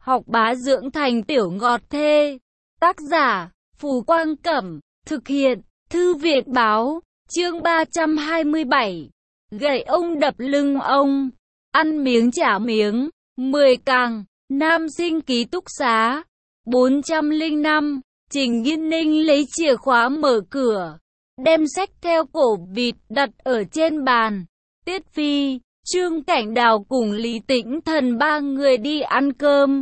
học bá dưỡng thành tiểu ngọt thê. Tác giả, Phù Quang Cẩm, thực hiện, Thư viện Báo, chương 327. Gậy ông đập lưng ông, ăn miếng trả miếng. 10 càng, nam sinh ký túc xá. 405, Trình Nghiên Ninh lấy chìa khóa mở cửa, đem sách theo cổ vịt đặt ở trên bàn. Tiết Phi, Trương Cảnh Đào cùng Lý Tĩnh Thần ba người đi ăn cơm.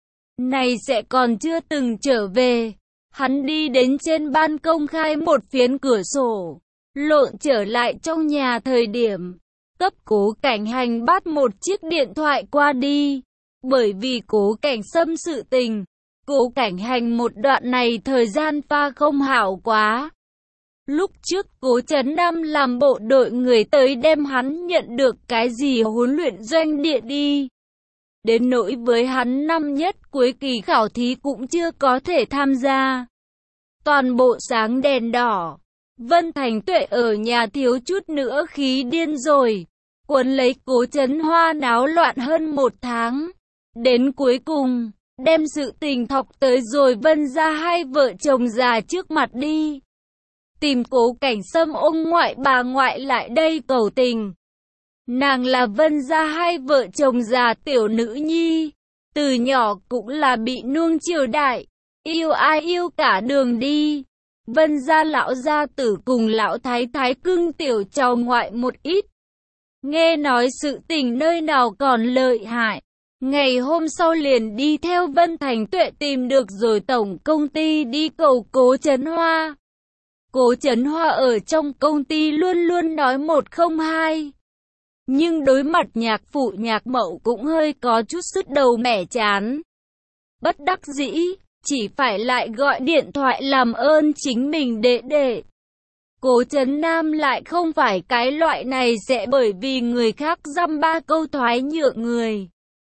Này sẽ còn chưa từng trở về. Hắn đi đến trên ban công khai một phiến cửa sổ, lộn trở lại trong nhà thời điểm cấp Cố Cảnh Hành bắt một chiếc điện thoại qua đi. Bởi vì Cố Cảnh Sâm sự tình, Cố Cảnh Hành một đoạn này thời gian pha không hảo quá. Lúc trước Cố Trấn Nam làm bộ đội người tới đem hắn nhận được cái gì huấn luyện doanh địa đi. Đến nỗi với hắn năm nhất cuối kỳ khảo thí cũng chưa có thể tham gia. Toàn bộ sáng đèn đỏ. Vân Thành Tuệ ở nhà thiếu chút nữa khí điên rồi. Quấn lấy Cố Trấn Hoa náo loạn hơn 1 tháng. Đến cuối cùng, đem sự tình thọc tới rồi Vân ra hai vợ chồng già trước mặt đi. Tìm Cố Cảnh Sâm ông ngoại bà ngoại lại đây cầu tình. Nàng là Vân ra hai vợ chồng già tiểu nữ nhi. Từ nhỏ cũng là bị nuông chiều đại. Yêu ai yêu cả đường đi. Vân gia lão gia tử cùng lão thái thái cưng tiểu cháu ngoại một ít. Nghe nói sự tình nơi nào còn lợi hại. Ngày hôm sau liền đi theo Vân Thành Tuệ tìm được rồi tổng công ty đi cầu Cố Trấn Hoa. Cố Trấn Hoa ở trong công ty luôn luôn nói 102. Nhưng đối mặt nhạc phụ nhạc mậu cũng hơi có chút sứt đầu mẻ chán. Bất đắc dĩ, chỉ phải lại gọi điện thoại làm ơn chính mình đệ. Cố Trấn Nam lại không phải cái loại này sẽ bởi vì người khác dăm ba câu thoái nhượng người.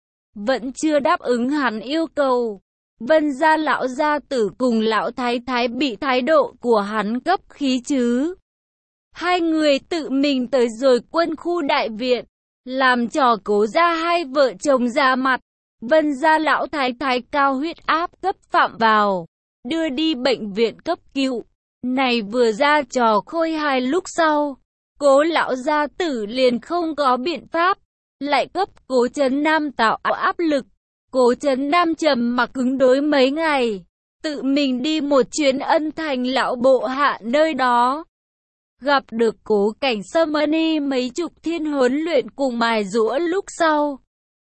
Vẫn chưa đáp ứng hắn yêu cầu. Vân gia lão gia tử cùng lão thái thái bị thái độ của hắn cấp khí chứ. Hai người tự mình tới rồi quân khu đại viện, làm trò Cố gia hai vợ chồng ra mặt. Vân gia lão thái thái cao huyết áp cấp phạm vào, đưa đi bệnh viện cấp cứu. Này vừa ra trò khôi hài lúc sau, Cố lão gia tử liền không có biện pháp, lại cấp Cố Trấn Nam tạo áp lực. Cố Trấn Nam trầm mặc cứng đối mấy ngày, tự mình đi một chuyến Ân Thành lão bộ hạ nơi đó. Gặp được Cố Cảnh Sâm đi mấy chục thiên huấn luyện cùng mài giũa lúc sau.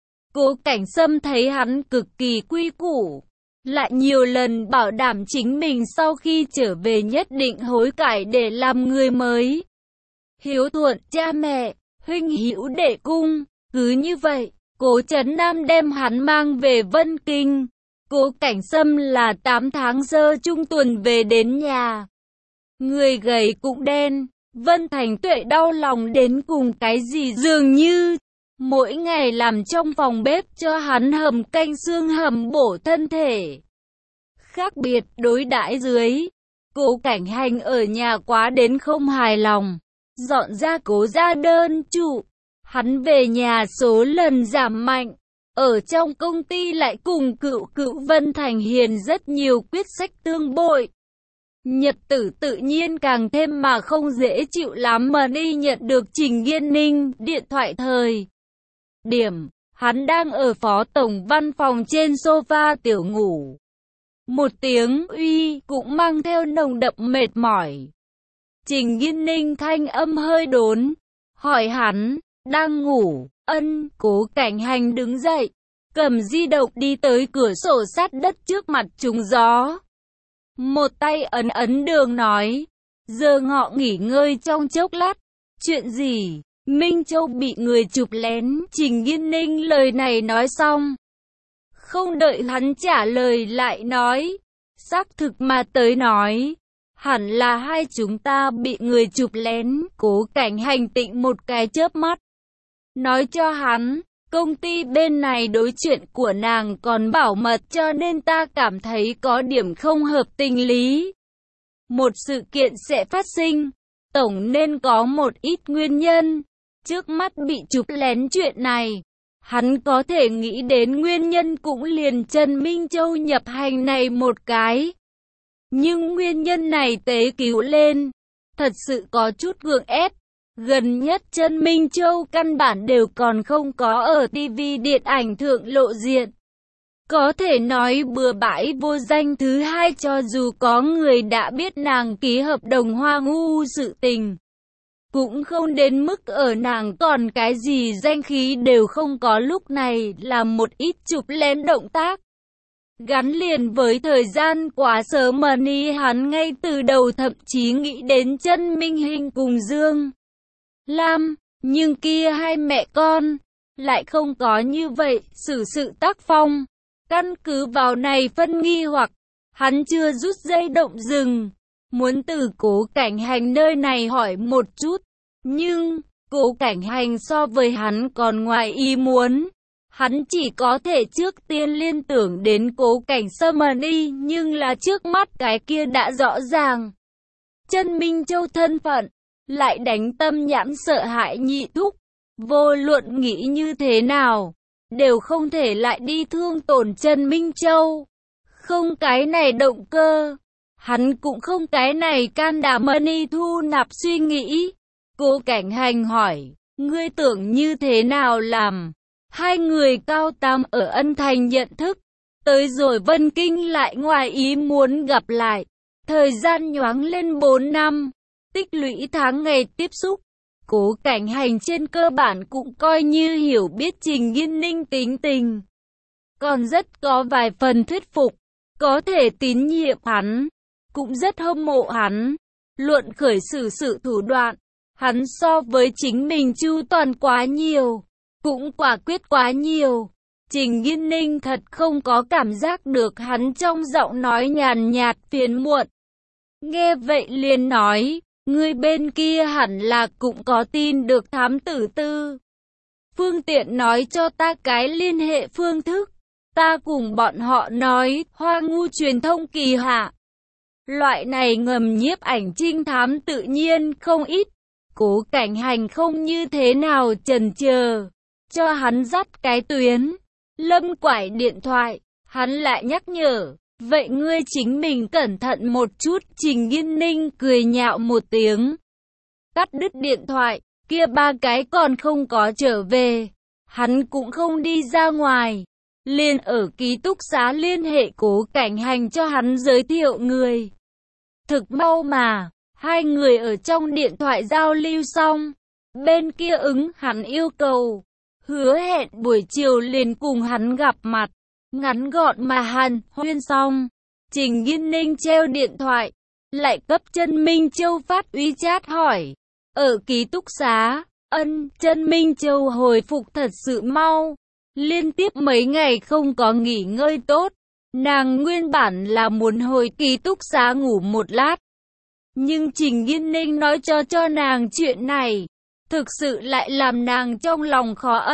Cố Cảnh Sâm thấy hắn cực kỳ quy củ, lại nhiều lần bảo đảm chính mình sau khi trở về nhất định hối cải để làm người mới. Hiếu thuận cha mẹ, huynh hữu đệ cung, cứ như vậy, Cố Trấn Nam đem hắn mang về Vân Kinh. Cố Cảnh Sâm là 8 tháng sơ trung tuần về đến nhà. Người gầy cũng đen, Vân Thành Tuệ đau lòng đến cùng cái gì dường như. Mỗi ngày làm trong phòng bếp cho hắn hầm canh xương hầm bổ thân thể. Khác biệt đối đãi dưới, Cố Cảnh Hành ở nhà quá đến không hài lòng, dọn ra Cố gia đơn trụ. Hắn về nhà số lần giảm mạnh, ở trong công ty lại cùng cựu Vân Thành Hiền rất nhiều quyết sách tương bội. Nhật tử tự nhiên càng thêm mà không dễ chịu lắm mà đi nhận được Trình Nghiên Ninh điện thoại thời điểm, hắn đang ở phó tổng văn phòng trên sofa tiểu ngủ. Một tiếng uy cũng mang theo nồng đậm mệt mỏi. Trình Nghiên Ninh thanh âm hơi đốn, hỏi hắn, đang ngủ? Ân. Cố Cảnh Hành đứng dậy, cầm di động đi tới cửa sổ sát đất trước mặt trúng gió. Một tay ấn đường nói, giờ ngọ nghỉ ngơi trong chốc lát. Chuyện gì? Minh Châu bị người chụp lén. Trình Nghiên Ninh lời này nói xong, không đợi hắn trả lời lại nói, xác thực mà tới nói, hẳn là hai chúng ta bị người chụp lén. Cố Cảnh Hành tịnh một cái chớp mắt, nói cho hắn, công ty bên này đối chuyện của nàng còn bảo mật cho nên ta cảm thấy có điểm không hợp tình lý. Một sự kiện sẽ phát sinh, tổng nên có một ít nguyên nhân. Trước mắt bị chụp lén chuyện này, Hắn có thể nghĩ đến nguyên nhân cũng liền Trần Minh Châu nhập hành này một cái. Nhưng nguyên nhân này tế cứu lên, thật sự có chút gượng ép. Gần nhất Trần Minh Châu căn bản đều còn không có ở TV điện ảnh thượng lộ diện. Có thể nói bừa bãi vô danh. Thứ hai, cho dù có người đã biết nàng ký hợp đồng Hoa Ngu sự tình, cũng không đến mức ở nàng còn cái gì danh khí đều không có. Lúc này là một ít chụp lén động tác, gắn liền với thời gian quá sớm mà hắn ngay từ đầu thậm chí nghĩ đến Trần Minh Hinh cùng Dương Lam, nhưng kia hai mẹ con lại không có như vậy xử sự tác phong. Căn cứ vào này phân nghi hoặc, hắn chưa rút dây động rừng, muốn từ Cố Cảnh Hành nơi này hỏi một chút, nhưng Cố Cảnh Hành so với hắn còn ngoài ý muốn. Hắn chỉ có thể trước tiên liên tưởng đến Cố Cảnh Sâm đi, nhưng là trước mắt cái kia đã rõ ràng. Trần Minh Châu thân phận, lại đánh tâm nhãn sợ hãi nhị thúc, vô luận nghĩ như thế nào, đều không thể lại đi thương tổn Trần Minh Châu. Không cái này động cơ, hắn cũng không cái này can đảm thu nạp suy nghĩ. Cố Cảnh Hành hỏi, ngươi tưởng như thế nào làm? Hai người cao tam ở Ân Thành nhận thức, tới rồi Vân Kinh lại ngoài ý muốn gặp lại. Thời gian nhoáng lên 4 năm, tích lũy tháng ngày tiếp xúc. Cố Cảnh Hành trên cơ bản cũng coi như hiểu biết Trình Nghiên Ninh tính tình, còn rất có vài phần thuyết phục, có thể tín nhiệm hắn, cũng rất hâm mộ hắn. Luận khởi xử sự thủ đoạn, hắn so với chính mình chu toàn quá nhiều, cũng quả quyết quá nhiều. Trình Nghiên Ninh thật không có cảm giác được hắn trong giọng nói nhàn nhạt phiền muộn. Nghe vậy liền nói, người bên kia hẳn là cũng có tin được thám tử Tư. Phương tiện nói cho ta cái liên hệ phương thức, ta cùng bọn họ nói. Hoa Ngu truyền thông kỳ hạ, loại này ngầm nhiếp ảnh trinh thám tự nhiên không ít. Cố Cảnh Hành không như thế nào chần chờ, cho hắn dắt cái tuyến. Lâm quải điện thoại, hắn lại nhắc nhở, vậy ngươi chính mình cẩn thận một chút. Trình Nghiên Ninh cười nhạo một tiếng, cắt đứt điện thoại. Kia ba cái còn không có trở về, hắn cũng không đi ra ngoài, liền ở ký túc xá liên hệ Cố Cảnh Hành cho hắn giới thiệu người. Thực mau mà, hai người ở trong điện thoại giao lưu xong, bên kia ứng hắn yêu cầu, hứa hẹn buổi chiều liền cùng hắn gặp mặt. Ngắn gọn mà hàn huyên xong, Trình Nghiên Ninh treo điện thoại, lại cấp Trần Minh Châu phát WeChat hỏi, ở ký túc xá. Trần Minh Châu hồi phục thật sự mau, liên tiếp mấy ngày không có nghỉ ngơi tốt. Nàng nguyên bản là muốn hồi ký túc xá ngủ một lát, nhưng Trình Nghiên Ninh nói cho nàng chuyện này, thực sự lại làm nàng trong lòng khó.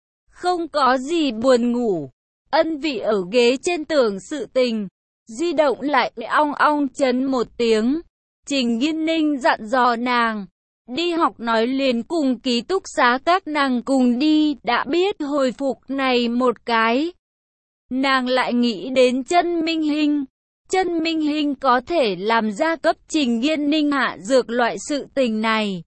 Không có gì buồn ngủ. Vì ở ghế trên tường sự tình, di động lại ong ong chấn một tiếng. Trình Nghiên Ninh dặn dò nàng, đi học nói liền cùng ký túc xá các nàng cùng đi. Đã biết hồi phục này một cái, nàng lại nghĩ đến Trần Minh Hinh. Trần Minh Hinh có thể làm ra cấp Trình Nghiên Ninh hạ dược loại sự tình này,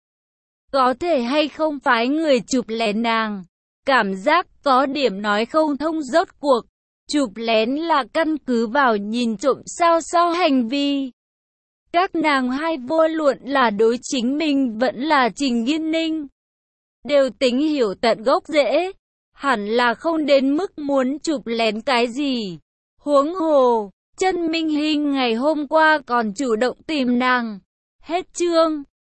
có thể hay không phái người chụp lén nàng. Cảm giác có điểm nói không thông. Rốt cuộc chụp lén là căn cứ vào nhìn trộm sao hành vi. Các nàng hai vô luận là đối chính mình vẫn là Trình Nghiên Ninh, đều tính hiểu tận gốc rễ, hẳn là không đến mức muốn chụp lén cái gì. Huống hồ, Trần Minh Hinh ngày hôm qua còn chủ động tìm nàng. Hết chương.